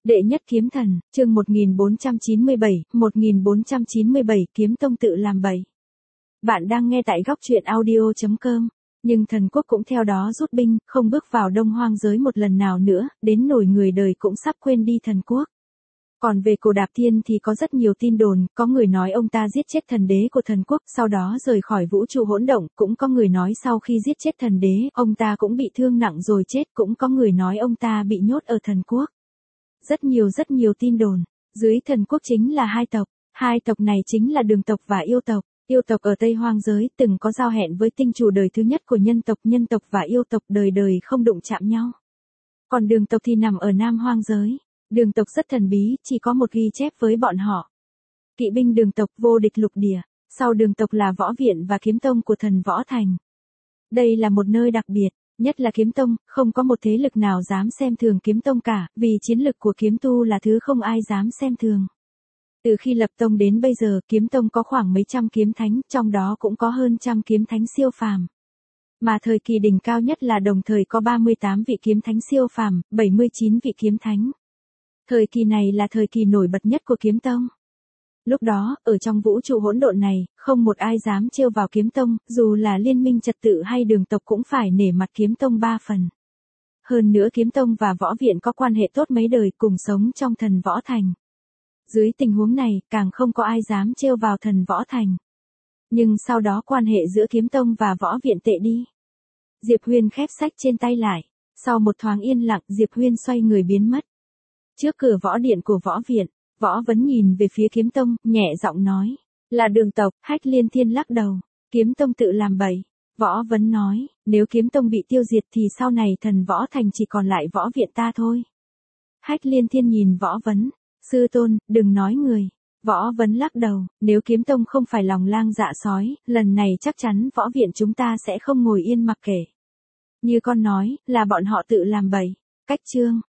Đệ nhất kiếm thần, chương 1497, kiếm tông tự làm bậy. Bạn đang nghe tại góc truyện audio.com, nhưng thần quốc cũng theo đó rút binh, không bước vào Đông Hoang giới một lần nào nữa, đến nỗi người đời cũng sắp quên đi thần quốc. Còn về Cổ Đạp Thiên thì có rất nhiều tin đồn, có người nói ông ta giết chết thần đế của thần quốc, sau đó rời khỏi vũ trụ hỗn động, cũng có người nói sau khi giết chết thần đế, ông ta cũng bị thương nặng rồi chết, cũng có người nói ông ta bị nhốt ở thần quốc. Rất nhiều tin đồn. Dưới thần quốc chính là hai tộc này chính là Đường tộc và Yêu tộc. Yêu tộc ở Tây Hoang giới từng có giao hẹn với tinh chủ đời thứ nhất của nhân tộc và yêu tộc đời đời không đụng chạm nhau. Còn Đường tộc thì nằm ở Nam Hoang giới. Đường tộc rất thần bí, chỉ có một ghi chép với bọn họ. Kỵ binh Đường tộc vô địch lục địa, sau Đường tộc là võ viện và kiếm tông của thần Võ Thành. Đây là một nơi đặc biệt. Nhất là kiếm tông, không có một thế lực nào dám xem thường kiếm tông cả, vì chiến lực của kiếm tu là thứ không ai dám xem thường. Từ khi lập tông đến bây giờ, kiếm tông có khoảng mấy trăm kiếm thánh, trong đó cũng có hơn trăm kiếm thánh siêu phàm. Mà thời kỳ đỉnh cao nhất là đồng thời có 38 vị kiếm thánh siêu phàm, 79 vị kiếm thánh. Thời kỳ này là thời kỳ nổi bật nhất của kiếm tông. Lúc đó, ở trong vũ trụ hỗn độn này, không một ai dám trêu vào kiếm tông, dù là liên minh trật tự hay Đường tộc cũng phải nể mặt kiếm tông 3 phần. Hơn nữa kiếm tông và võ viện có quan hệ tốt mấy đời cùng sống trong thần Võ Thành. Dưới tình huống này, càng không có ai dám trêu vào thần Võ Thành. Nhưng sau đó quan hệ giữa kiếm tông và võ viện tệ đi. Diệp Huyên khép sách trên tay lại. Sau một thoáng yên lặng, Diệp Huyên xoay người biến mất. Trước cửa võ điện của võ viện, Võ Vấn nhìn về phía kiếm tông, nhẹ giọng nói. Là Đường tộc. Hách Liên Thiên lắc đầu. Kiếm tông tự làm bậy. Võ Vấn nói, nếu kiếm tông bị tiêu diệt thì sau này thần Võ Thành chỉ còn lại võ viện ta thôi. Hách Liên Thiên nhìn Võ Vấn. Sư tôn, đừng nói người. Võ Vấn lắc đầu, nếu kiếm tông không phải lòng lang dạ sói, lần này chắc chắn võ viện chúng ta sẽ không ngồi yên mặc kệ. Như con nói, là bọn họ tự làm bậy. Cách chương.